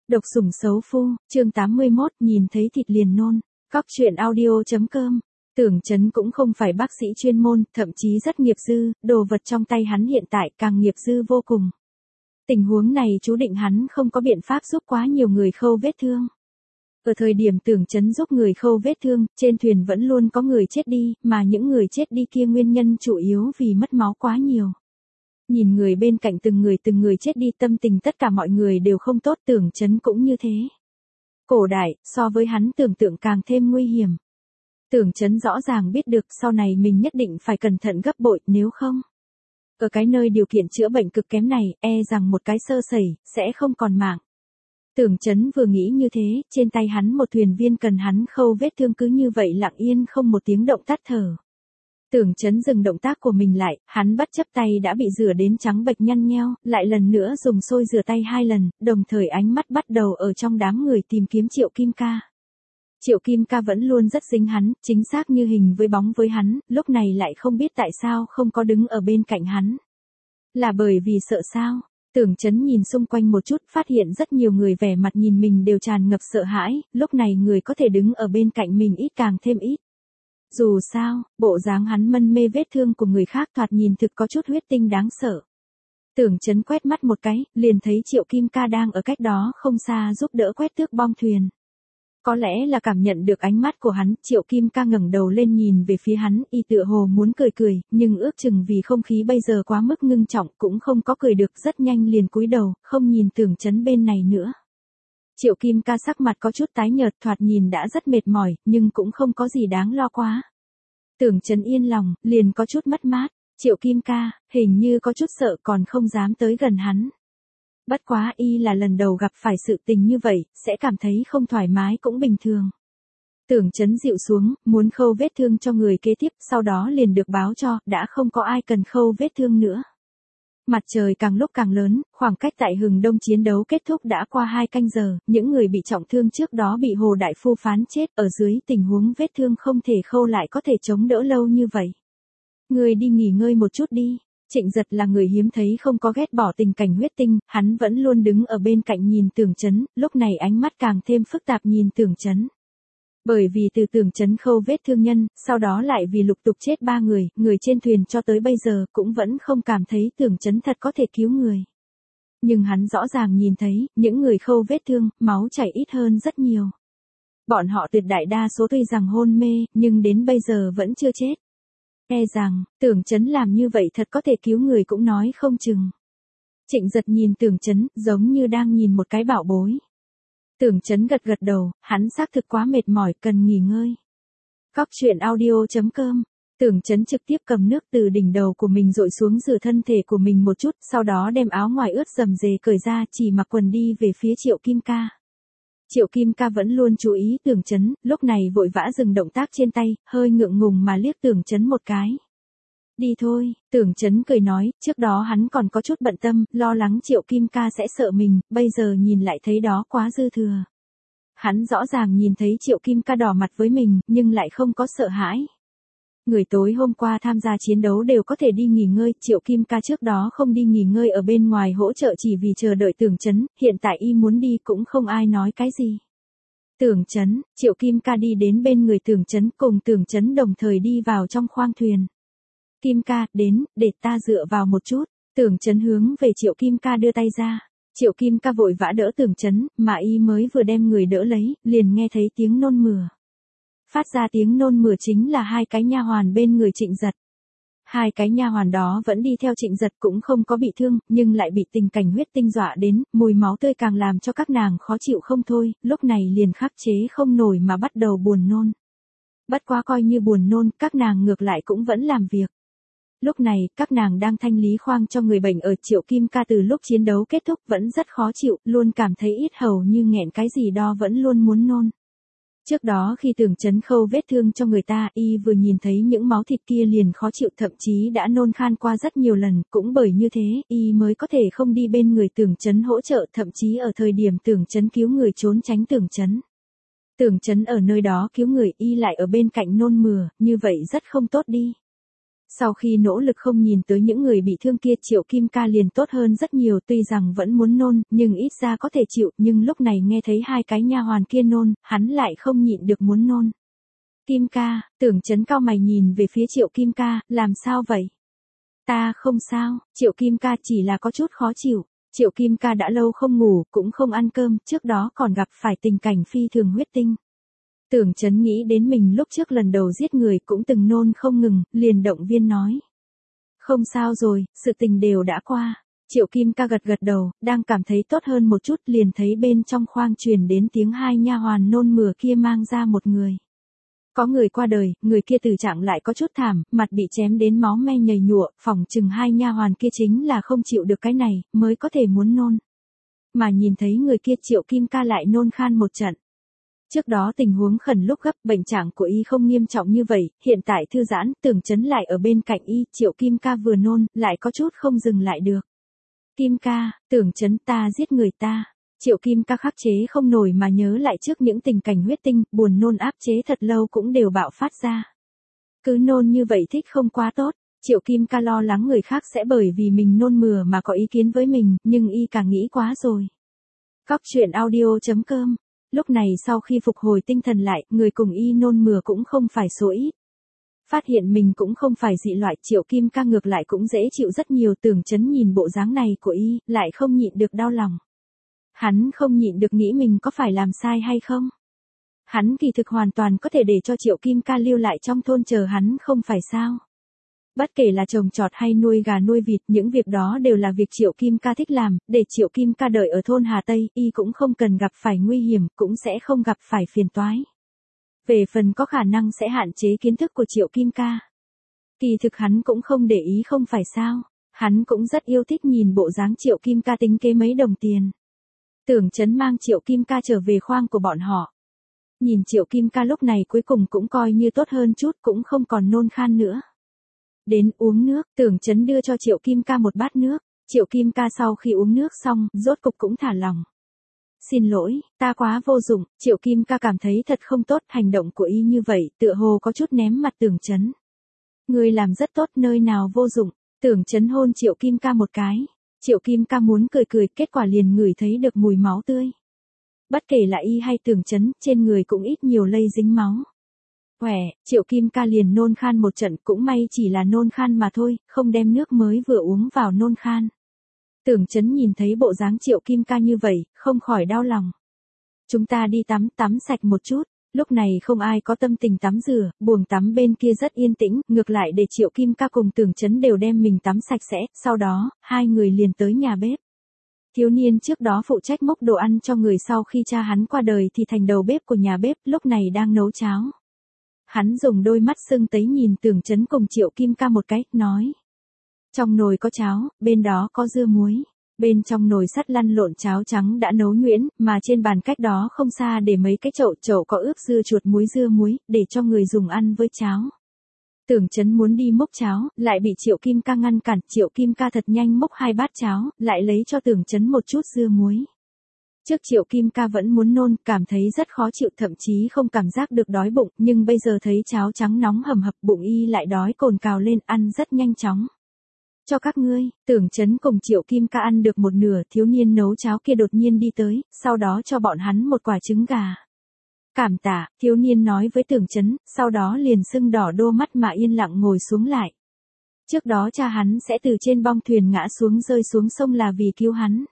Độc sủng xấu phu, chương 81, nhìn thấy thịt liền nôn. Cóc truyện audio.com. Tưởng Chấn cũng không phải bác sĩ chuyên môn, thậm chí rất nghiệp dư, đồ vật trong tay hắn hiện tại càng nghiệp dư vô cùng. Tình huống này chú định hắn không có biện pháp giúp quá nhiều người khâu vết thương. Ở thời điểm Tưởng Chấn giúp người khâu vết thương, trên thuyền vẫn luôn có người chết đi, mà những người chết đi kia nguyên nhân chủ yếu vì mất máu quá nhiều. Nhìn người bên cạnh từng người chết đi, tâm tình tất cả mọi người đều không tốt, Tưởng Chấn cũng như thế. Cổ đại, so với hắn tưởng tượng càng thêm nguy hiểm. Tưởng Chấn rõ ràng biết được sau này mình nhất định phải cẩn thận gấp bội, nếu không. Ở cái nơi điều kiện chữa bệnh cực kém này, rằng một cái sơ sẩy, sẽ không còn mạng. Tưởng Chấn vừa nghĩ như thế, trên tay hắn một thuyền viên cần hắn khâu vết thương cứ như vậy lặng yên không một tiếng động tắt thở. Tưởng Chấn dừng động tác của mình lại, hắn bất chấp tay đã bị rửa đến trắng bệch nhăn nheo, lại lần nữa dùng xôi rửa tay 2 lần, đồng thời ánh mắt bắt đầu ở trong đám người tìm kiếm Triệu Kim Ca. Triệu Kim Ca vẫn luôn rất dính hắn, chính xác như hình với bóng với hắn, lúc này lại không biết tại sao không có đứng ở bên cạnh hắn. Là bởi vì sợ sao? Tưởng Chấn nhìn xung quanh một chút, phát hiện rất nhiều người vẻ mặt nhìn mình đều tràn ngập sợ hãi, lúc này người có thể đứng ở bên cạnh mình ít càng thêm ít. Dù sao, bộ dáng hắn mân mê vết thương của người khác thoạt nhìn thực có chút huyết tinh đáng sợ. Tưởng Chấn quét mắt một cái, liền thấy Triệu Kim Ca đang ở cách đó không xa giúp đỡ quét tước bong thuyền. Có lẽ là cảm nhận được ánh mắt của hắn, Triệu Kim Ca ngẩng đầu lên nhìn về phía hắn, y tựa hồ muốn cười, nhưng ước chừng vì không khí bây giờ quá mức ngưng trọng cũng không có cười được, rất nhanh liền cúi đầu, không nhìn Tưởng Chấn bên này nữa. Triệu Kim Ca sắc mặt có chút tái nhợt, thoạt nhìn đã rất mệt mỏi, nhưng cũng không có gì đáng lo quá. Tưởng Chấn yên lòng, liền có chút mất mát, Triệu Kim Ca, hình như có chút sợ còn không dám tới gần hắn. Bất quá y là lần đầu gặp phải sự tình như vậy, sẽ cảm thấy không thoải mái cũng bình thường. Tưởng Chấn dịu xuống, muốn khâu vết thương cho người kế tiếp, sau đó liền được báo cho, đã không có ai cần khâu vết thương nữa. Mặt trời càng lúc càng lớn, khoảng cách tại Hừng Đông chiến đấu kết thúc đã qua 2 canh giờ, những người bị trọng thương trước đó bị Hồ Đại Phu phán chết, ở dưới tình huống vết thương không thể khâu lại có thể chống đỡ lâu như vậy. Người đi nghỉ ngơi một chút đi. Trịnh Giật là người hiếm thấy không có ghét bỏ tình cảnh huyết tinh, hắn vẫn luôn đứng ở bên cạnh nhìn Tưởng Chấn, lúc này ánh mắt càng thêm phức tạp nhìn Tưởng Chấn. Bởi vì từ Tưởng Chấn khâu vết thương nhân, sau đó lại vì lục tục chết 3 người trên thuyền cho tới bây giờ cũng vẫn không cảm thấy Tưởng Chấn thật có thể cứu người. Nhưng hắn rõ ràng nhìn thấy, những người khâu vết thương, máu chảy ít hơn rất nhiều. Bọn họ tuyệt đại đa số tuy rằng hôn mê, nhưng đến bây giờ vẫn chưa chết. Rằng, Tưởng Chấn làm như vậy thật có thể cứu người cũng nói không chừng. Trịnh Giật nhìn Tưởng Chấn, giống như đang nhìn một cái bảo bối. Tưởng Chấn gật đầu, hắn xác thực quá mệt mỏi, cần nghỉ ngơi. Cóc truyện audio.com. Tưởng Chấn trực tiếp cầm nước từ đỉnh đầu của mình dội xuống rửa thân thể của mình một chút, sau đó đem áo ngoài ướt rầm rề cởi ra, chỉ mặc quần đi về phía Triệu Kim Ca. Triệu Kim Ca vẫn luôn chú ý Tưởng Chấn, lúc này vội vã dừng động tác trên tay, hơi ngượng ngùng mà liếc Tưởng Chấn một cái. Đi thôi, Tưởng Chấn cười nói, trước đó hắn còn có chút bận tâm, lo lắng Triệu Kim Ca sẽ sợ mình, bây giờ nhìn lại thấy đó quá dư thừa. Hắn rõ ràng nhìn thấy Triệu Kim Ca đỏ mặt với mình, nhưng lại không có sợ hãi. Người tối hôm qua tham gia chiến đấu đều có thể đi nghỉ ngơi, Triệu Kim Ca trước đó không đi nghỉ ngơi ở bên ngoài hỗ trợ chỉ vì chờ đợi Tưởng Chấn, hiện tại y muốn đi cũng không ai nói cái gì. Tưởng Chấn, Triệu Kim Ca đi đến bên người Tưởng Chấn, cùng Tưởng Chấn đồng thời đi vào trong khoang thuyền. Kim Ca, đến, để ta dựa vào một chút. Tưởng Chấn hướng về Triệu Kim Ca đưa tay ra. Triệu Kim Ca vội vã đỡ Tưởng Chấn, mà y mới vừa đem người đỡ lấy, liền nghe thấy tiếng nôn mửa. Phát ra tiếng nôn mửa chính là 2 cái nha hoàn bên người Trịnh Giật. 2 cái nha hoàn đó vẫn đi theo Trịnh Giật, cũng không có bị thương, nhưng lại bị tình cảnh huyết tinh dọa đến, mùi máu tươi càng làm cho các nàng khó chịu không thôi, lúc này liền khắc chế không nổi mà bắt đầu buồn nôn. Bất quá coi như buồn nôn, các nàng ngược lại cũng vẫn làm việc. Lúc này, các nàng đang thanh lý khoang cho người bệnh ở Triệu Kim Ca từ lúc chiến đấu kết thúc vẫn rất khó chịu, luôn cảm thấy ít hầu như nghẹn cái gì đó vẫn luôn muốn nôn. Trước đó khi Tưởng Chấn khâu vết thương cho người ta, y vừa nhìn thấy những máu thịt kia liền khó chịu, thậm chí đã nôn khan qua rất nhiều lần, cũng bởi như thế, y mới có thể không đi bên người Tưởng Chấn hỗ trợ, thậm chí ở thời điểm Tưởng Chấn cứu người trốn tránh Tưởng Chấn. Tưởng Chấn ở nơi đó cứu người, y lại ở bên cạnh nôn mửa, như vậy rất không tốt đi. Sau khi nỗ lực không nhìn tới những người bị thương kia, Triệu Kim Ca liền tốt hơn rất nhiều, tuy rằng vẫn muốn nôn, nhưng ít ra có thể chịu, nhưng lúc này nghe thấy hai cái nha hoàn kia nôn, hắn lại không nhịn được muốn nôn. Kim Ca, Tưởng Chấn cau mày nhìn về phía Triệu Kim Ca, làm sao vậy? Ta không sao, Triệu Kim Ca chỉ là có chút khó chịu. Triệu Kim Ca đã lâu không ngủ, cũng không ăn cơm, trước đó còn gặp phải tình cảnh phi thường huyết tinh. Tưởng Chấn nghĩ đến mình lúc trước lần đầu giết người cũng từng nôn không ngừng, liền động viên nói. Không sao rồi, sự tình đều đã qua. Triệu Kim Ca gật gật đầu, đang cảm thấy tốt hơn một chút, liền thấy bên trong khoang truyền đến tiếng hai nha hoàn nôn mửa kia mang ra một người. Có người qua đời, người kia tử trạng lại có chút thảm, mặt bị chém đến máu me nhầy nhụa, phỏng chừng hai nha hoàn kia chính là không chịu được cái này, mới có thể muốn nôn. Mà nhìn thấy người kia, Triệu Kim Ca lại nôn khan một trận. Trước đó tình huống khẩn lúc gấp, bệnh trạng của y không nghiêm trọng như vậy, hiện tại thư giãn, Tưởng Chấn lại ở bên cạnh y, Triệu Kim Ca vừa nôn, lại có chút không dừng lại được. Kim Ca, Tưởng Chấn, ta giết người ta. Triệu Kim Ca khắc chế không nổi mà nhớ lại trước những tình cảnh huyết tinh, buồn nôn áp chế thật lâu cũng đều bạo phát ra. Cứ nôn như vậy thích không quá tốt, Triệu Kim Ca lo lắng người khác sẽ bởi vì mình nôn mửa mà có ý kiến với mình, nhưng y càng nghĩ quá rồi. Cóc truyện audio.com. Lúc này sau khi phục hồi tinh thần lại, người cùng y nôn mửa cũng không phải số ít. Phát hiện mình cũng không phải dị loại, Triệu Kim Ca ngược lại cũng dễ chịu rất nhiều. Tưởng Chấn nhìn bộ dáng này của y, lại không nhịn được đau lòng. Hắn không nhịn được nghĩ mình có phải làm sai hay không. Hắn kỳ thực hoàn toàn có thể để cho Triệu Kim Ca lưu lại trong thôn chờ hắn không phải sao. Bất kể là trồng trọt hay nuôi gà nuôi vịt, những việc đó đều là việc Triệu Kim Ca thích làm, để Triệu Kim Ca đợi ở thôn Hà Tây, y cũng không cần gặp phải nguy hiểm, cũng sẽ không gặp phải phiền toái. Về phần có khả năng sẽ hạn chế kiến thức của Triệu Kim Ca. Kỳ thực hắn cũng không để ý không phải sao, hắn cũng rất yêu thích nhìn bộ dáng Triệu Kim Ca tính kế mấy đồng tiền. Tưởng Chấn mang Triệu Kim Ca trở về khoang của bọn họ. Nhìn Triệu Kim Ca lúc này cuối cùng cũng coi như tốt hơn chút, cũng không còn nôn khan nữa. Đến uống nước, Tưởng Chấn đưa cho Triệu Kim Ca một bát nước. Triệu Kim Ca sau khi uống nước xong, rốt cục cũng thả lòng. Xin lỗi, ta quá vô dụng. Triệu Kim Ca cảm thấy thật không tốt, hành động của y như vậy, tựa hồ có chút ném mặt Tưởng Chấn. Ngươi làm rất tốt, nơi nào vô dụng. Tưởng Chấn hôn Triệu Kim Ca một cái. Triệu Kim Ca muốn cười cười, kết quả liền ngửi thấy được mùi máu tươi. Bất kể là y hay Tưởng Chấn, trên người cũng ít nhiều lây dính máu. Triệu Kim Ca liền nôn khan một trận, cũng may chỉ là nôn khan mà thôi, không đem nước mới vừa uống vào nôn khan. Tưởng Chấn nhìn thấy bộ dáng Triệu Kim Ca như vậy, không khỏi đau lòng. Chúng ta đi tắm sạch một chút. Lúc này không ai có tâm tình tắm rửa, buồng tắm bên kia rất yên tĩnh, ngược lại để Triệu Kim Ca cùng Tưởng Chấn đều đem mình tắm sạch sẽ, sau đó, hai người liền tới nhà bếp. Thiếu niên trước đó phụ trách múc đồ ăn cho người sau khi cha hắn qua đời thì thành đầu bếp của nhà bếp, lúc này đang nấu cháo. Hắn dùng đôi mắt sưng tấy nhìn Tưởng Chấn cùng Triệu Kim Ca một cái, nói. Trong nồi có cháo, bên đó có dưa muối. Bên trong nồi sắt lăn lộn cháo trắng đã nấu nhuyễn, mà trên bàn cách đó không xa để mấy cái chậu có ướp dưa chuột dưa muối, để cho người dùng ăn với cháo. Tưởng Chấn muốn đi múc cháo, lại bị Triệu Kim Ca ngăn cản, Triệu Kim Ca thật nhanh múc 2 bát cháo, lại lấy cho Tưởng Chấn một chút dưa muối. Trước Triệu Kim Ca vẫn muốn nôn, cảm thấy rất khó chịu, thậm chí không cảm giác được đói bụng, nhưng bây giờ thấy cháo trắng nóng hầm hập, bụng y lại đói cồn cào lên, ăn rất nhanh chóng. Cho các ngươi. Tưởng Chấn cùng Triệu Kim Ca ăn được một nửa, thiếu niên nấu cháo kia đột nhiên đi tới, sau đó cho bọn hắn một quả trứng gà. Cảm tạ, thiếu niên nói với Tưởng Chấn, sau đó liền sưng đỏ đôi mắt mà yên lặng ngồi xuống lại. Trước đó cha hắn sẽ từ trên bong thuyền ngã xuống rơi xuống sông là vì cứu hắn.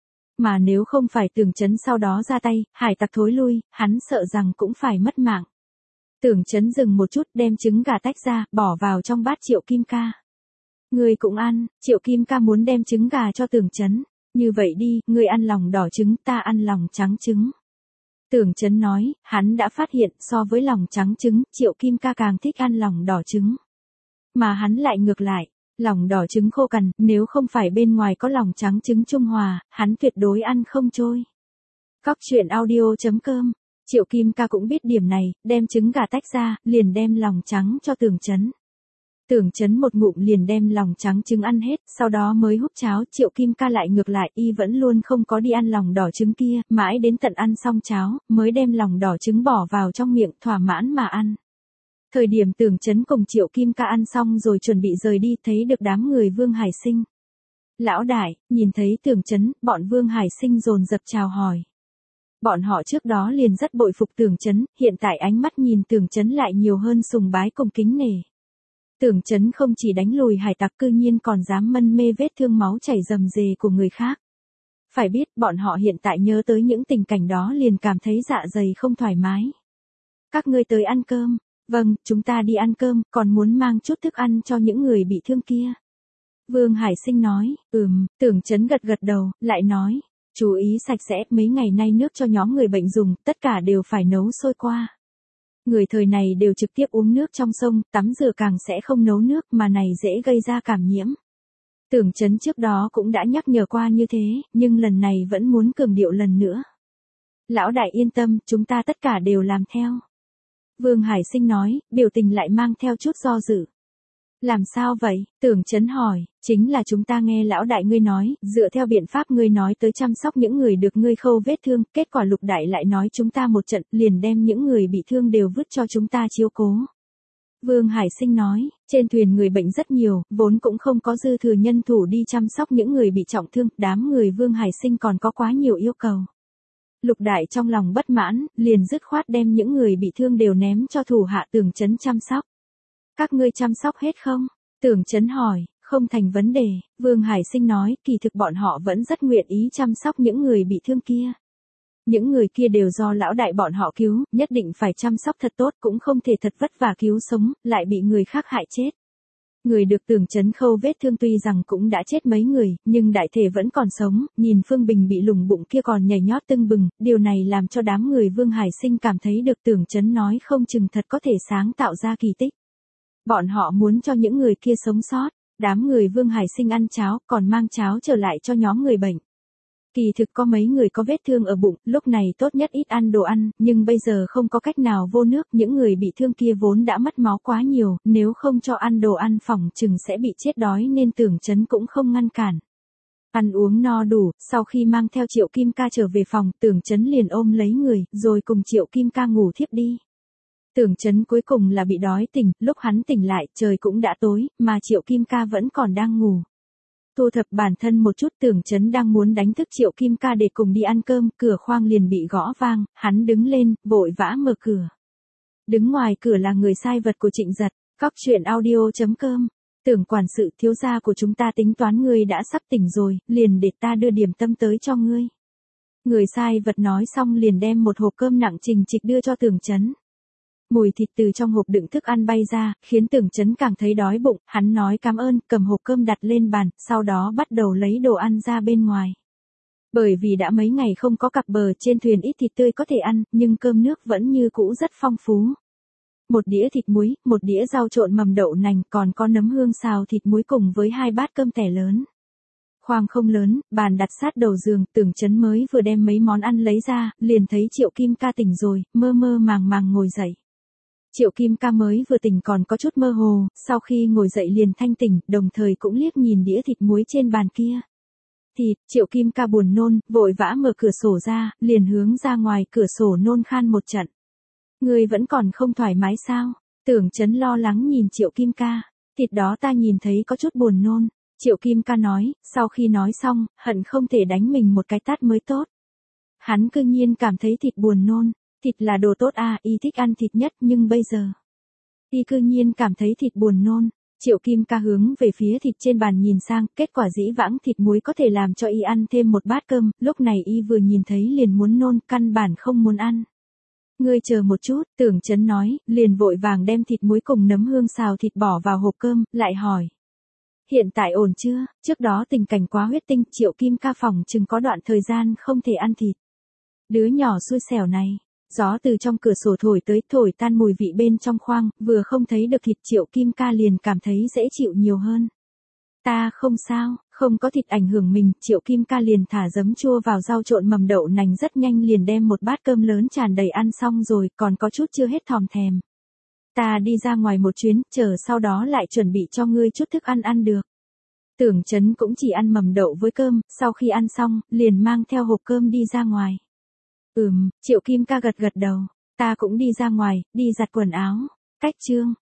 Mà nếu không phải Tưởng Chấn sau đó ra tay, hải tặc thối lui, hắn sợ rằng cũng phải mất mạng. Tưởng Chấn dừng một chút, đem trứng gà tách ra, bỏ vào trong bát Triệu Kim Ca. Ngươi cũng ăn. Triệu Kim Ca muốn đem trứng gà cho Tưởng Chấn. Như vậy đi, ngươi ăn lòng đỏ trứng, ta ăn lòng trắng trứng. Tưởng Chấn nói, hắn đã phát hiện so với lòng trắng trứng, Triệu Kim Ca càng thích ăn lòng đỏ trứng. Mà hắn lại ngược lại, lòng đỏ trứng khô cằn, nếu không phải bên ngoài có lòng trắng trứng trung hòa, hắn tuyệt đối ăn không trôi. Cóc truyện audio.com. Triệu Kim Ca cũng biết điểm này, đem trứng gà tách ra, liền đem lòng trắng cho Tưởng Chấn. Tưởng Chấn một ngụm liền đem lòng trắng trứng ăn hết, sau đó mới húp cháo. Triệu Kim Ca lại ngược lại, y vẫn luôn không có đi ăn lòng đỏ trứng kia, mãi đến tận ăn xong cháo, mới đem lòng đỏ trứng bỏ vào trong miệng, thỏa mãn mà ăn. Thời điểm Tưởng Chấn cùng Triệu Kim Ca ăn xong rồi chuẩn bị rời đi, thấy được đám người Vương Hải Sinh. Lão đại, nhìn thấy Tưởng Chấn, bọn Vương Hải Sinh dồn dập chào hỏi. Bọn họ trước đó liền rất bội phục Tưởng Chấn, hiện tại ánh mắt nhìn Tưởng Chấn lại nhiều hơn sùng bái cùng kính nể. Tưởng Chấn không chỉ đánh lùi hải tặc, cư nhiên còn dám mân mê vết thương máu chảy rầm rề của người khác. Phải biết, bọn họ hiện tại nhớ tới những tình cảnh đó liền cảm thấy dạ dày không thoải mái. Các ngươi tới ăn cơm. Vâng, chúng ta đi ăn cơm, còn muốn mang chút thức ăn cho những người bị thương kia. Vương Hải Sinh nói, Tưởng Chấn gật gật đầu, lại nói, chú ý sạch sẽ, mấy ngày nay nước cho nhóm người bệnh dùng, tất cả đều phải nấu sôi qua. Người thời này đều trực tiếp uống nước trong sông, tắm rửa càng sẽ không nấu nước mà này dễ gây ra cảm nhiễm. Tưởng Chấn trước đó cũng đã nhắc nhở qua như thế, nhưng lần này vẫn muốn cường điệu lần nữa. Lão đại yên tâm, chúng ta tất cả đều làm theo. Vương Hải Sinh nói, biểu tình lại mang theo chút do dự. Làm sao vậy? Tưởng Chấn hỏi, chính là chúng ta nghe lão đại ngươi nói, dựa theo biện pháp ngươi nói tới chăm sóc những người được ngươi khâu vết thương, kết quả Lục đại lại nói chúng ta một trận, liền đem những người bị thương đều vứt cho chúng ta chiếu cố. Vương Hải Sinh nói, trên thuyền người bệnh rất nhiều, vốn cũng không có dư thừa nhân thủ đi chăm sóc những người bị trọng thương, đám người Vương Hải Sinh còn có quá nhiều yêu cầu. Lục đại trong lòng bất mãn, liền dứt khoát đem những người bị thương đều ném cho thủ hạ Tưởng Chấn chăm sóc. Các ngươi chăm sóc hết không? Tưởng Chấn hỏi, không thành vấn đề. Vương Hải Sinh nói, kỳ thực bọn họ vẫn rất nguyện ý chăm sóc những người bị thương kia. Những người kia đều do lão đại bọn họ cứu, nhất định phải chăm sóc thật tốt, cũng không thể thật vất vả cứu sống, lại bị người khác hại chết. Người được Tưởng Chấn khâu vết thương tuy rằng cũng đã chết mấy người, nhưng đại thể vẫn còn sống, nhìn Phương Bình bị lủng bụng kia còn nhảy nhót tưng bừng, điều này làm cho đám người Vương Hải Sinh cảm thấy được Tưởng Chấn nói không chừng thật có thể sáng tạo ra kỳ tích. Bọn họ muốn cho những người kia sống sót, đám người Vương Hải Sinh ăn cháo, còn mang cháo trở lại cho nhóm người bệnh. Kỳ thực có mấy người có vết thương ở bụng, lúc này tốt nhất ít ăn đồ ăn, nhưng bây giờ không có cách nào vô nước, những người bị thương kia vốn đã mất máu quá nhiều, nếu không cho ăn đồ ăn phỏng chừng sẽ bị chết đói nên Tưởng Chấn cũng không ngăn cản. Ăn uống no đủ, sau khi mang theo Triệu Kim Ca trở về phòng, Tưởng Chấn liền ôm lấy người, rồi cùng Triệu Kim Ca ngủ thiếp đi. Tưởng Chấn cuối cùng là bị đói tỉnh, lúc hắn tỉnh lại, trời cũng đã tối, mà Triệu Kim Ca vẫn còn đang ngủ. Thu thập bản thân một chút, Tưởng Chấn đang muốn đánh thức Triệu Kim Ca để cùng đi ăn cơm, cửa khoang liền bị gõ vang, hắn đứng lên, vội vã mở cửa. Đứng ngoài cửa là người sai vật của Trịnh Giật, coctruyện.audio.com. Tưởng quản sự, thiếu gia của chúng ta tính toán ngươi đã sắp tỉnh rồi, liền để ta đưa điểm tâm tới cho ngươi. Người sai vật nói xong liền đem một hộp cơm nặng trình trịch đưa cho Tưởng Chấn. Mùi thịt từ trong hộp đựng thức ăn bay ra, khiến Tưởng Chấn càng thấy đói bụng, hắn nói cảm ơn, cầm hộp cơm đặt lên bàn, sau đó bắt đầu lấy đồ ăn ra bên ngoài. Bởi vì đã mấy ngày không có cặp bờ, trên thuyền ít thịt tươi có thể ăn, nhưng cơm nước vẫn như cũ rất phong phú. Một đĩa thịt muối, một đĩa rau trộn mầm đậu nành, còn có nấm hương xào thịt muối cùng với 2 bát cơm tẻ lớn. Khoang không lớn, bàn đặt sát đầu giường, Tưởng Chấn mới vừa đem mấy món ăn lấy ra, liền thấy Triệu Kim Ca tỉnh rồi, mơ mơ màng màng ngồi dậy. Triệu Kim Ca mới vừa tỉnh còn có chút mơ hồ, sau khi ngồi dậy liền thanh tỉnh, đồng thời cũng liếc nhìn đĩa thịt muối trên bàn kia. Thịt, Triệu Kim Ca buồn nôn, vội vã mở cửa sổ ra, liền hướng ra ngoài cửa sổ nôn khan một trận. Ngươi vẫn còn không thoải mái sao? Tưởng Chấn lo lắng nhìn Triệu Kim Ca. Thịt đó ta nhìn thấy có chút buồn nôn. Triệu Kim Ca nói, sau khi nói xong, hận không thể đánh mình một cái tát mới tốt. Hắn cư nhiên cảm thấy thịt buồn nôn. Thịt là đồ tốt à, y thích ăn thịt nhất, nhưng bây giờ y cư nhiên cảm thấy thịt buồn nôn. Triệu Kim Ca hướng về phía thịt trên bàn nhìn sang, kết quả dĩ vãng thịt muối có thể làm cho y ăn thêm một bát cơm, lúc này y vừa nhìn thấy liền muốn nôn, căn bản không muốn ăn. Ngươi chờ một chút, Tưởng Chấn nói, liền vội vàng đem thịt muối cùng nấm hương xào thịt bỏ vào hộp cơm, lại hỏi. Hiện tại ổn chưa? Trước đó tình cảnh quá huyết tinh, Triệu Kim Ca phòng chừng có đoạn thời gian không thể ăn thịt. Đứa nhỏ xui xẻo này. Gió từ trong cửa sổ thổi tới, thổi tan mùi vị bên trong khoang, vừa không thấy được thịt, Triệu Kim Ca liền cảm thấy dễ chịu nhiều hơn. Ta không sao, không có thịt ảnh hưởng mình, Triệu Kim Ca liền thả giấm chua vào rau trộn mầm đậu nành, rất nhanh liền đem một bát cơm lớn tràn đầy ăn xong rồi, còn có chút chưa hết thòm thèm. Ta đi ra ngoài một chuyến, chờ sau đó lại chuẩn bị cho ngươi chút thức ăn ăn được. Tưởng Chấn cũng chỉ ăn mầm đậu với cơm, sau khi ăn xong, liền mang theo hộp cơm đi ra ngoài. Triệu Kim Ca gật gật đầu, ta cũng đi ra ngoài, đi giặt quần áo. Cách chương